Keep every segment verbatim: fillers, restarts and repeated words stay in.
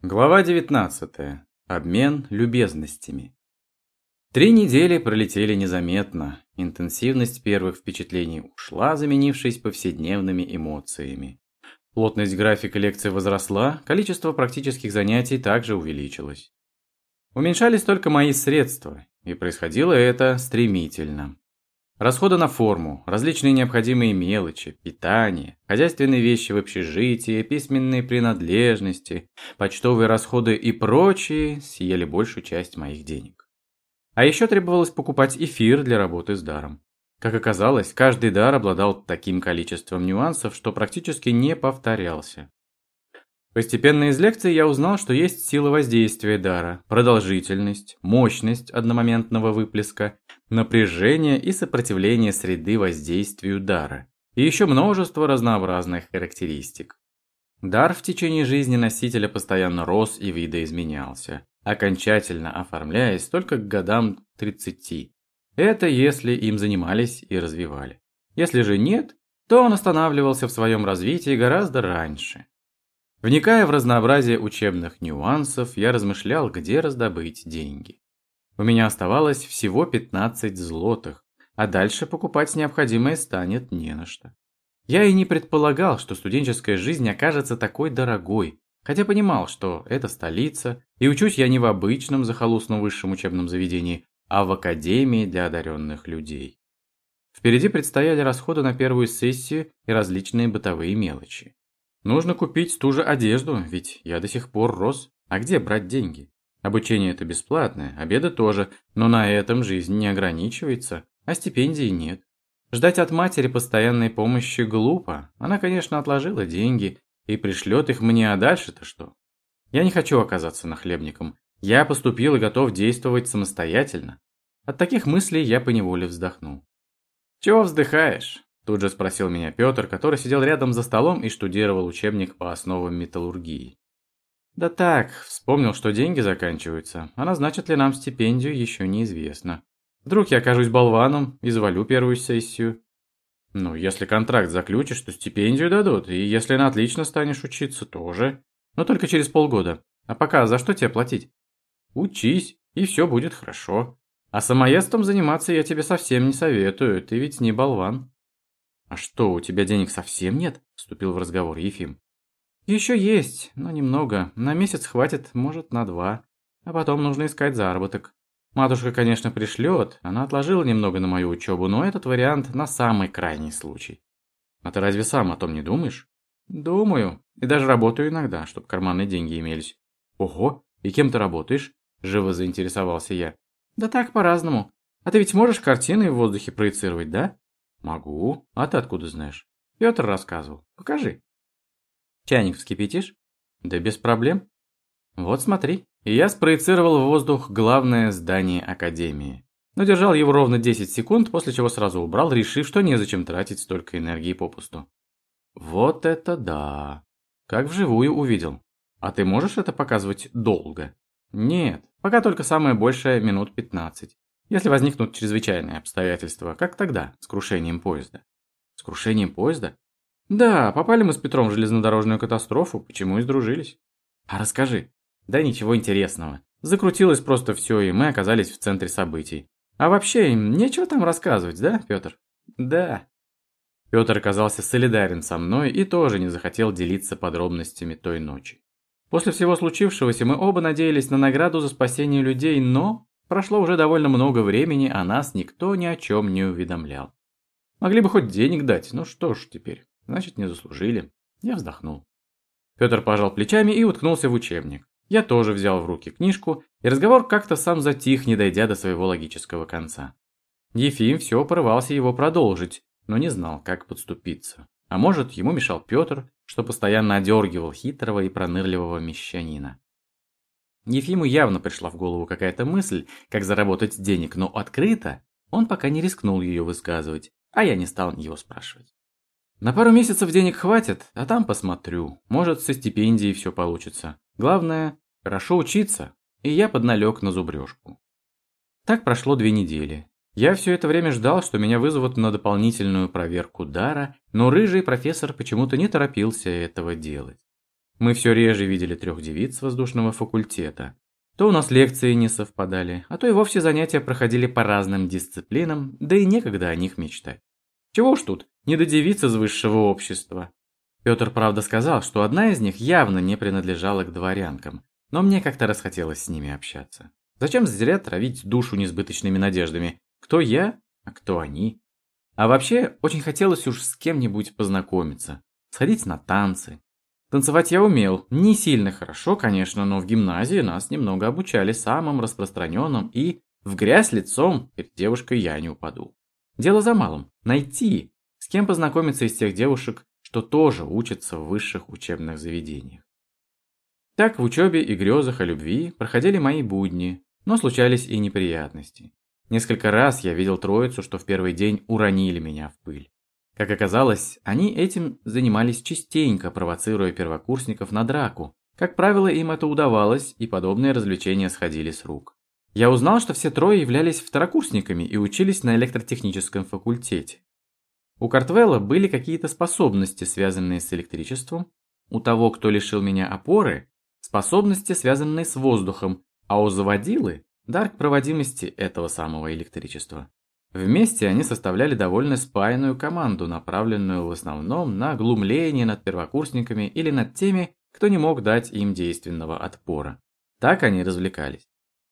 Глава девятнадцатая. Обмен любезностями. Три недели пролетели незаметно. Интенсивность первых впечатлений ушла, заменившись повседневными эмоциями. Плотность графика лекций возросла, количество практических занятий также увеличилось. Уменьшались только мои средства, и происходило это стремительно. Расходы на форму, различные необходимые мелочи, питание, хозяйственные вещи в общежитии, письменные принадлежности, почтовые расходы и прочие съели большую часть моих денег. А еще требовалось покупать эфир для работы с даром. Как оказалось, каждый дар обладал таким количеством нюансов, что практически не повторялся. Постепенно из лекций я узнал, что есть сила воздействия дара, продолжительность, мощность одномоментного выплеска, напряжение и сопротивление среды воздействию дара, и еще множество разнообразных характеристик. Дар в течение жизни носителя постоянно рос и видоизменялся, окончательно оформляясь только к годам тридцати. Это если им занимались и развивали. Если же нет, то он останавливался в своем развитии гораздо раньше. Вникая в разнообразие учебных нюансов, я размышлял, где раздобыть деньги. У меня оставалось всего пятнадцать злотых, а дальше покупать необходимое станет не на что. Я и не предполагал, что студенческая жизнь окажется такой дорогой, хотя понимал, что это столица, и учусь я не в обычном захолустном высшем учебном заведении, а в академии для одаренных людей. Впереди предстояли расходы на первую сессию и различные бытовые мелочи. Нужно купить ту же одежду, ведь я до сих пор рос. А где брать деньги? Обучение это бесплатное, обеды тоже, но на этом жизнь не ограничивается, а стипендии нет. Ждать от матери постоянной помощи глупо. Она, конечно, отложила деньги и пришлет их мне, а дальше-то что? Я не хочу оказаться нахлебником. Я поступил и готов действовать самостоятельно. От таких мыслей я поневоле вздохнул. «Чего вздыхаешь?» – тут же спросил меня Петр, который сидел рядом за столом и штудировал учебник по основам металлургии. «Да так, вспомнил, что деньги заканчиваются, а назначат ли нам стипендию, еще неизвестно. Вдруг я окажусь болваном и завалю первую сессию. Ну, если контракт заключишь, то стипендию дадут, и если на отлично станешь учиться, тоже. Но только через полгода. А пока за что тебе платить? Учись, и все будет хорошо. А самоедством заниматься я тебе совсем не советую, ты ведь не болван». «А что, у тебя денег совсем нет?» – вступил в разговор Ефим. «Еще есть, но немного. На месяц хватит, может, на два. А потом нужно искать заработок. Матушка, конечно, пришлет, она отложила немного на мою учебу, но этот вариант на самый крайний случай». «А ты разве сам о том не думаешь?» «Думаю. И даже работаю иногда, чтобы карманные деньги имелись». «Ого, и кем ты работаешь?» – живо заинтересовался я. «Да так, по-разному. А ты ведь можешь картины в воздухе проецировать, да?» «Могу. А ты откуда знаешь?» «Петр рассказывал. Покажи». «Чайник вскипятишь?» «Да без проблем». «Вот смотри». И я спроецировал в воздух главное здание академии. Но держал его ровно десять секунд, после чего сразу убрал, решив, что незачем тратить столько энергии попусту. «Вот это да! Как вживую увидел. А ты можешь это показывать долго?» «Нет, пока только самое большее минут пятнадцать. Если возникнут чрезвычайные обстоятельства, как тогда, с крушением поезда». «С крушением поезда?» «Да, попали мы с Петром в железнодорожную катастрофу, почему и сдружились». «А расскажи». «Да ничего интересного. Закрутилось просто все, и мы оказались в центре событий. А вообще, нечего там рассказывать, да, Петр?» «Да». Петр оказался солидарен со мной и тоже не захотел делиться подробностями той ночи. После всего случившегося мы оба надеялись на награду за спасение людей, но прошло уже довольно много времени, а нас никто ни о чем не уведомлял. Могли бы хоть денег дать, ну что ж теперь, значит не заслужили. Я вздохнул. Петр пожал плечами и уткнулся в учебник. Я тоже взял в руки книжку, и разговор как-то сам затих, не дойдя до своего логического конца. Ефим все порывался его продолжить, но не знал, как подступиться. А может, ему мешал Петр, что постоянно одергивал хитрого и пронырливого мещанина. Ефиму явно пришла в голову какая-то мысль, как заработать денег, но открыто он пока не рискнул ее высказывать, а я не стал его спрашивать. На пару месяцев денег хватит, а там посмотрю. Может, со стипендией все получится. Главное, хорошо учиться, и я подналег на зубрежку. Так прошло две недели. Я все это время ждал, что меня вызовут на дополнительную проверку дара, но рыжий профессор почему-то не торопился этого делать. Мы все реже видели трех девиц с воздушного факультета. То у нас лекции не совпадали, а то и вовсе занятия проходили по разным дисциплинам, да и некогда о них мечтать. Чего уж тут, не до девиц из высшего общества. Петр, правда, сказал, что одна из них явно не принадлежала к дворянкам, но мне как-то расхотелось с ними общаться. Зачем зря травить душу несбыточными надеждами? Кто я, а кто они? А вообще, очень хотелось уж с кем-нибудь познакомиться, сходить на танцы. Танцевать я умел, не сильно хорошо, конечно, но в гимназии нас немного обучали самым распространенным, и в грязь лицом перед девушкой я не упаду. Дело за малым – найти, с кем познакомиться из тех девушек, что тоже учатся в высших учебных заведениях. Так в учебе и грезах о любви проходили мои будни, но случались и неприятности. Несколько раз я видел троицу, что в первый день уронили меня в пыль. Как оказалось, они этим занимались частенько, провоцируя первокурсников на драку. Как правило, им это удавалось, и подобные развлечения сходили с рук. Я узнал, что все трое являлись второкурсниками и учились на электротехническом факультете. У Картвелла были какие-то способности, связанные с электричеством. У того, кто лишил меня опоры, способности, связанные с воздухом, а у заводилы – дар к проводимости этого самого электричества. Вместе они составляли довольно спаянную команду, направленную в основном на глумление над первокурсниками или над теми, кто не мог дать им действенного отпора. Так они развлекались.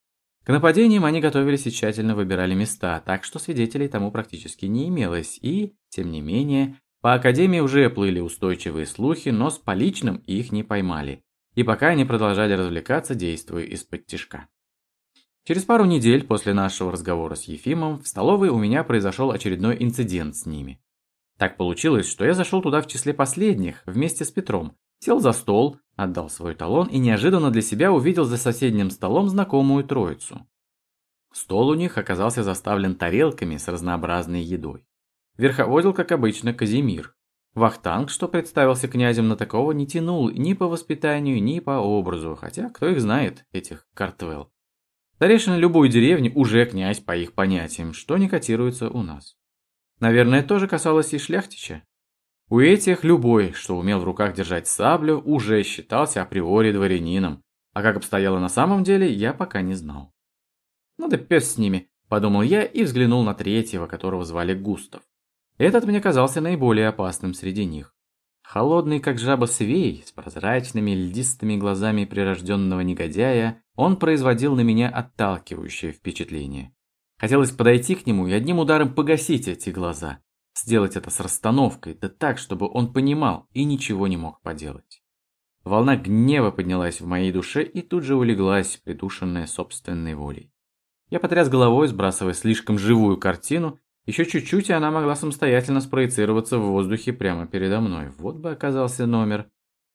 К нападениям они готовились и тщательно выбирали места, так что свидетелей тому практически не имелось, и, тем не менее, по академии уже плыли устойчивые слухи, но с поличным их не поймали, и пока они продолжали развлекаться, действуя из-под тишка. Через пару недель после нашего разговора с Ефимом в столовой у меня произошел очередной инцидент с ними. Так получилось, что я зашел туда в числе последних, вместе с Петром, сел за стол, отдал свой талон и неожиданно для себя увидел за соседним столом знакомую троицу. Стол у них оказался заставлен тарелками с разнообразной едой. Верховодил, как обычно, Казимир. Вахтанг, что представился князем, на такого не тянул ни по воспитанию, ни по образу, хотя кто их знает, этих Картвелл. Старейшина любой деревни уже князь по их понятиям, что не котируется у нас. Наверное, тоже касалось и шляхтича. У этих любой, что умел в руках держать саблю, уже считался априори дворянином, а как обстояло на самом деле, я пока не знал. Ну да пес с ними, подумал я и взглянул на третьего, которого звали Густав. Этот мне казался наиболее опасным среди них. Холодный, как жаба свей, с прозрачными льдистыми глазами прирожденного негодяя, он производил на меня отталкивающее впечатление. Хотелось подойти к нему и одним ударом погасить эти глаза. Сделать это с расстановкой, да так, чтобы он понимал и ничего не мог поделать. Волна гнева поднялась в моей душе и тут же улеглась, придушенная собственной волей. Я потряс головой, сбрасывая слишком живую картину. Еще чуть-чуть, и она могла самостоятельно спроецироваться в воздухе прямо передо мной. Вот бы оказался номер.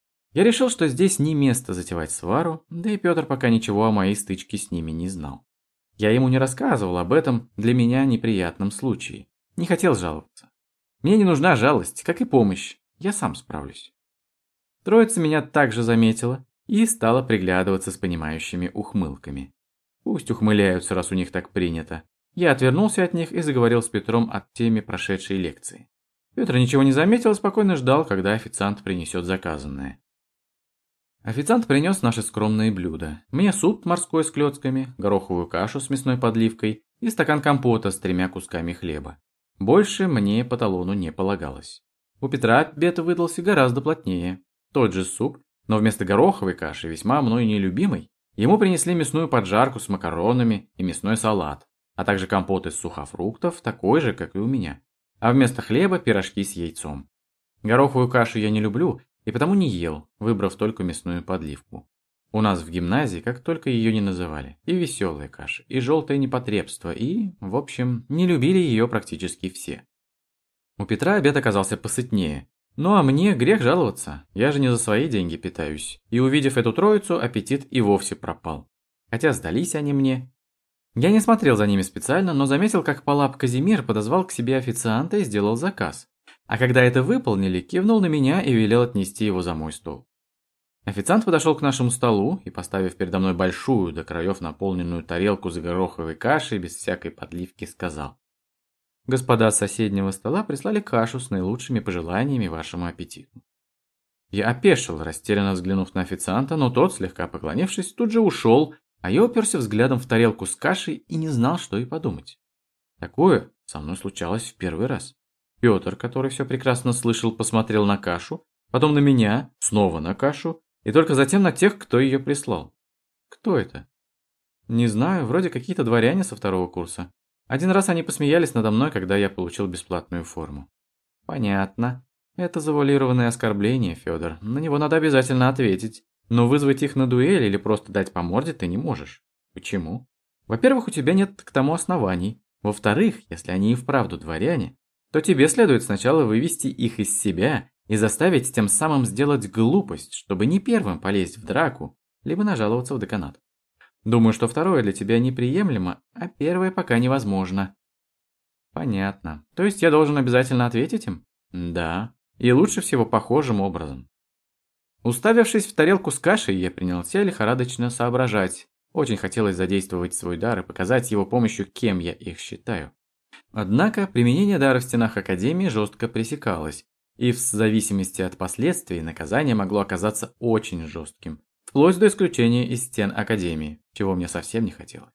Я решил, что здесь не место затевать свару, да и Петр пока ничего о моей стычке с ними не знал. Я ему не рассказывал об этом для меня неприятном случае. Не хотел жаловаться. Мне не нужна жалость, как и помощь. Я сам справлюсь. Троица меня также заметила и стала приглядываться с понимающими ухмылками. Пусть ухмыляются, раз у них так принято. Я отвернулся от них и заговорил с Петром о теме прошедшей лекции. Петр ничего не заметил и спокойно ждал, когда официант принесет заказанное. Официант принес наши скромные блюда. Мне суп морской с клетками, гороховую кашу с мясной подливкой и стакан компота с тремя кусками хлеба. Больше мне по талону не полагалось. У Петра обед выдался гораздо плотнее. Тот же суп, но вместо гороховой каши, весьма мной нелюбимой, ему принесли мясную поджарку с макаронами и мясной салат, а также компот из сухофруктов, такой же, как и у меня. А вместо хлеба пирожки с яйцом. Гороховую кашу я не люблю и потому не ел, выбрав только мясную подливку. У нас в гимназии как только ее не называли. И веселая каша, и желтое непотребство, и, в общем, не любили ее практически все. У Петра обед оказался посытнее. Ну а мне грех жаловаться, я же не за свои деньги питаюсь. И увидев эту троицу, аппетит и вовсе пропал. Хотя сдались они мне. Я не смотрел за ними специально, но заметил, как Палап Казимир подозвал к себе официанта и сделал заказ. А когда это выполнили, кивнул на меня и велел отнести его за мой стол. Официант подошел к нашему столу и, поставив передо мной большую, до краев наполненную тарелку с гороховой кашей без всякой подливки, сказал: «Господа с соседнего стола прислали кашу с наилучшими пожеланиями вашему аппетиту». Я опешил, растерянно взглянув на официанта, но тот, слегка поклонившись, тут же ушел, а я уперся взглядом в тарелку с кашей и не знал, что и подумать. Такое со мной случалось в первый раз. Петр, который все прекрасно слышал, посмотрел на кашу, потом на меня, снова на кашу, и только затем на тех, кто ее прислал. Кто это? Не знаю, вроде какие-то дворяне со второго курса. Один раз они посмеялись надо мной, когда я получил бесплатную форму. Понятно. Это завуалированное оскорбление, Федор. На него надо обязательно ответить. Но вызвать их на дуэль или просто дать по морде ты не можешь. Почему? Во-первых, у тебя нет к тому оснований. Во-вторых, если они и вправду дворяне, то тебе следует сначала вывести их из себя и заставить тем самым сделать глупость, чтобы не первым полезть в драку, либо нажаловаться в деканат. Думаю, что второе для тебя неприемлемо, а первое пока невозможно. Понятно. То есть я должен обязательно ответить им? Да. И лучше всего похожим образом. Уставившись в тарелку с кашей, я принялся лихорадочно соображать. Очень хотелось задействовать свой дар и показать его помощью, кем я их считаю. Однако применение дара в стенах Академии жестко пресекалось, и в зависимости от последствий наказание могло оказаться очень жестким, вплоть до исключения из стен Академии, чего мне совсем не хотелось.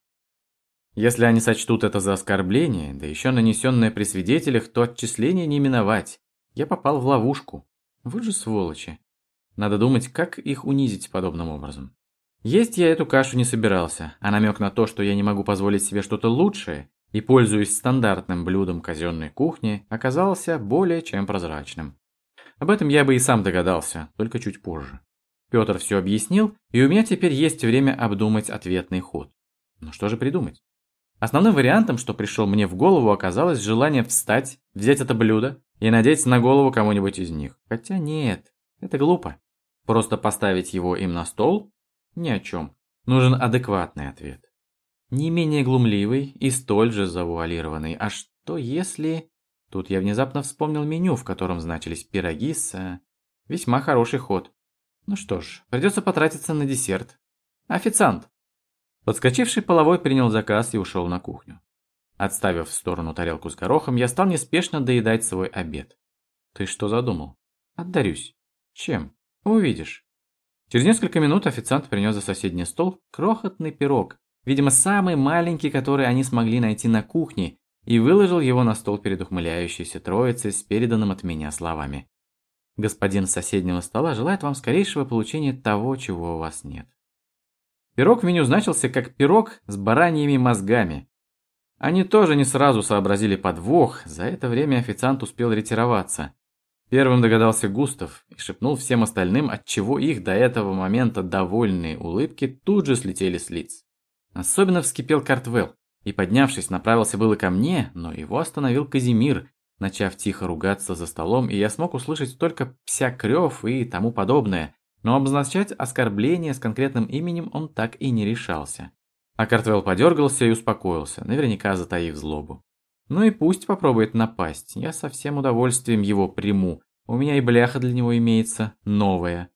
Если они сочтут это за оскорбление, да еще нанесенное при свидетелях, то отчисление не миновать. Я попал в ловушку. Вы же сволочи. Надо думать, как их унизить подобным образом. Есть я эту кашу не собирался, а намек на то, что я не могу позволить себе что-то лучшее и пользуюсь стандартным блюдом казенной кухни, оказался более чем прозрачным. Об этом я бы и сам догадался, только чуть позже. Петр все объяснил, и у меня теперь есть время обдумать ответный ход. Но что же придумать? Основным вариантом, что пришел мне в голову, оказалось желание встать, взять это блюдо и надеть на голову кому-нибудь из них. Хотя нет, это глупо. Просто поставить его им на стол? Ни о чем. Нужен адекватный ответ. Не менее глумливый и столь же завуалированный. А что если... Тут я внезапно вспомнил меню, в котором значились пироги с... Весьма хороший ход. Ну что ж, придется потратиться на десерт. Официант! Подскочивший половой принял заказ и ушел на кухню. Отставив в сторону тарелку с горохом, я стал неспешно доедать свой обед. Ты что задумал? Отдарюсь. Чем? Увидишь. Через несколько минут официант принес за соседний стол крохотный пирог, видимо, самый маленький, который они смогли найти на кухне, и выложил его на стол перед ухмыляющейся троицей с переданным от меня словами. Господин с соседнего стола желает вам скорейшего получения того, чего у вас нет. Пирог в меню значился как пирог с бараньими мозгами. Они тоже не сразу сообразили подвох, за это время официант успел ретироваться. Первым догадался Густав и шепнул всем остальным, отчего их до этого момента довольные улыбки тут же слетели с лиц. Особенно вскипел Картвелл и, поднявшись, направился было ко мне, но его остановил Казимир, начав тихо ругаться за столом, и я смог услышать только псякрёв и тому подобное, но обозначать оскорбление с конкретным именем он так и не решался. А Картвелл подергался и успокоился, наверняка затаив злобу. Ну и пусть попробует напасть, я со всем удовольствием его приму, у меня и бляха для него имеется, новая.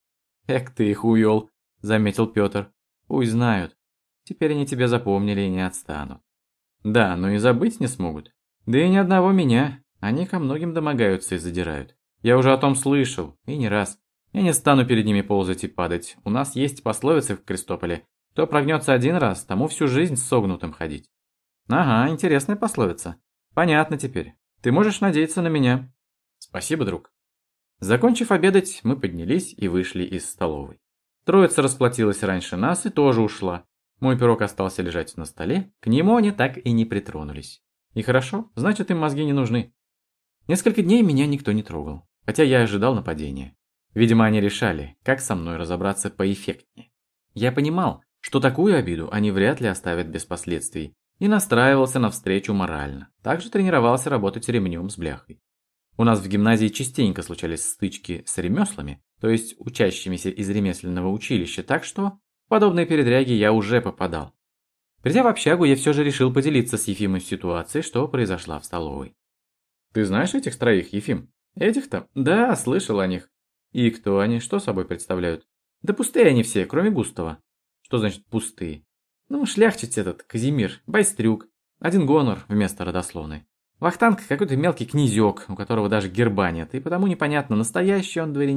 «Эк ты их увел», — заметил Петр. «Пусть знают. Теперь они тебя запомнили и не отстанут». «Да, но и забыть не смогут. Да и ни одного меня, они ко многим домогаются и задирают. Я уже о том слышал, и не раз. Я не стану перед ними ползать и падать. У нас есть пословицы в Крестополе. Кто прогнется один раз, тому всю жизнь с согнутым ходить». «Ага, интересная пословица. Понятно теперь. Ты можешь надеяться на меня». «Спасибо, друг». Закончив обедать, мы поднялись и вышли из столовой. Троица расплатилась раньше нас и тоже ушла. Мой пирог остался лежать на столе, к нему они так и не притронулись. И хорошо, значит, им мозги не нужны. Несколько дней меня никто не трогал, хотя я ожидал нападения. Видимо, они решали, как со мной разобраться поэффектнее. Я понимал, что такую обиду они вряд ли оставят без последствий, и настраивался на встречу морально. Также тренировался работать ремнем с бляхой. У нас в гимназии частенько случались стычки с ремеслами, то есть учащимися из ремесленного училища, так что в подобные передряги я уже попадал. Придя в общагу, я все же решил поделиться с Ефимом ситуацией, что произошла в столовой. «Ты знаешь этих троих, Ефим? Этих-то? Да, слышал о них. И кто они, что собой представляют? Да пустые они все, кроме Густава». «Что значит пустые?» «Ну, шляхтич этот, Казимир, байстрюк, один гонор вместо родословной. Вахтанг какой-то мелкий князек, у которого даже герба нет, и потому непонятно, настоящий он дворянин,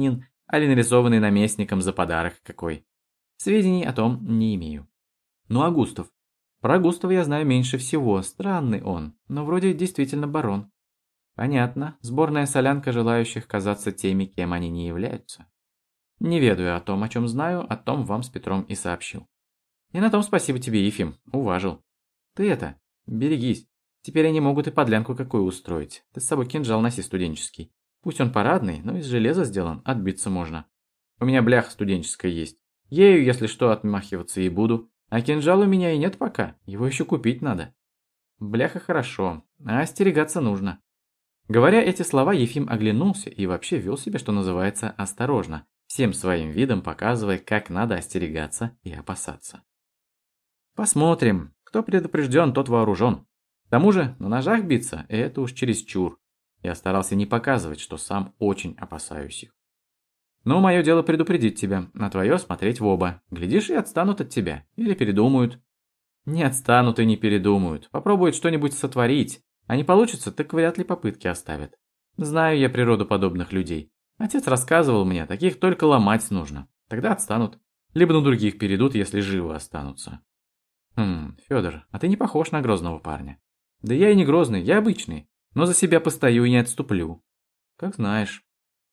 али нарисованный наместником за подарок какой. Сведений о том не имею. Ну а Густав? Про Густава я знаю меньше всего, странный он, но вроде действительно барон. Понятно, сборная солянка желающих казаться теми, кем они не являются. Не ведаю о том, о чем знаю, о том вам с Петром и сообщил. И на том спасибо тебе, Ефим, уважил. Ты это, берегись. Теперь они могут и подлянку какую устроить. Ты с собой кинжал носи студенческий. Пусть он парадный, но из железа сделан, отбиться можно. У меня бляха студенческая есть. Ею, если что, отмахиваться и буду. А кинжал у меня и нет пока, его еще купить надо. Бляха хорошо, а остерегаться нужно. Говоря эти слова, Ефим оглянулся и вообще вел себя, что называется, осторожно, всем своим видом показывая, как надо остерегаться и опасаться. Посмотрим, кто предупрежден, тот вооружен. К тому же на ножах биться – это уж чересчур. Я старался не показывать, что сам очень опасаюсь их. Но мое дело предупредить тебя, на твое смотреть в оба. Глядишь, и отстанут от тебя. Или передумают. Не отстанут и не передумают. Попробуют что-нибудь сотворить. А не получится, так вряд ли попытки оставят. Знаю я природу подобных людей. Отец рассказывал мне, таких только ломать нужно. Тогда отстанут. Либо на других перейдут, если живы останутся. Хм, Федор, а ты не похож на грозного парня. Да я и не грозный, я обычный. Но за себя постою и не отступлю. Как знаешь.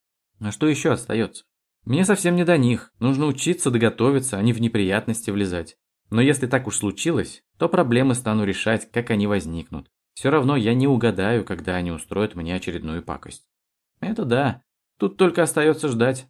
А что еще остается? Мне совсем не до них. Нужно учиться доготовиться, а не в неприятности влезать. Но если так уж случилось, то проблемы стану решать, как они возникнут. Все равно я не угадаю, когда они устроят мне очередную пакость. Это да. Тут только остается ждать.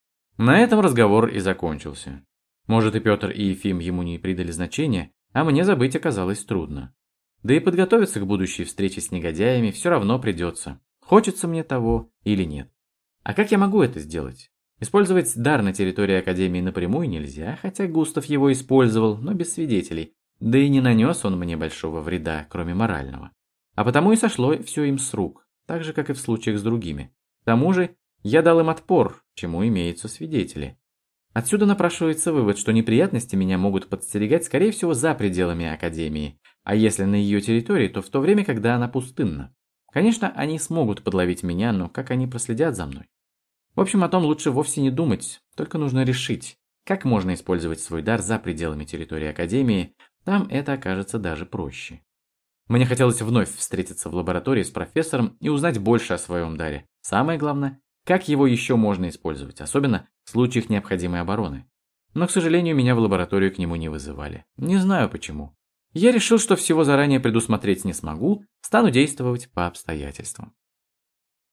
На этом разговор и закончился. Может, и Петр, и Ефим ему не придали значения, а мне забыть оказалось трудно. Да и подготовиться к будущей встрече с негодяями все равно придется. Хочется мне того или нет. А как я могу это сделать? Использовать дар на территории Академии напрямую нельзя, хотя Густав его использовал, но без свидетелей. Да и не нанес он мне большого вреда, кроме морального. А потому и сошло все им с рук, так же, как и в случаях с другими. К тому же, я дал им отпор, чему имеются свидетели. Отсюда напрашивается вывод, что неприятности меня могут подстерегать, скорее всего, за пределами Академии, а если на ее территории, то в то время, когда она пустынна. Конечно, они смогут подловить меня, но как они проследят за мной? В общем, о том лучше вовсе не думать, только нужно решить, как можно использовать свой дар за пределами территории Академии, там это окажется даже проще. Мне хотелось вновь встретиться в лаборатории с профессором и узнать больше о своем даре. Самое главное, как его еще можно использовать, особенно в случаях необходимой обороны. Но, к сожалению, меня в лабораторию к нему не вызывали. Не знаю почему. Я решил, что всего заранее предусмотреть не смогу, стану действовать по обстоятельствам.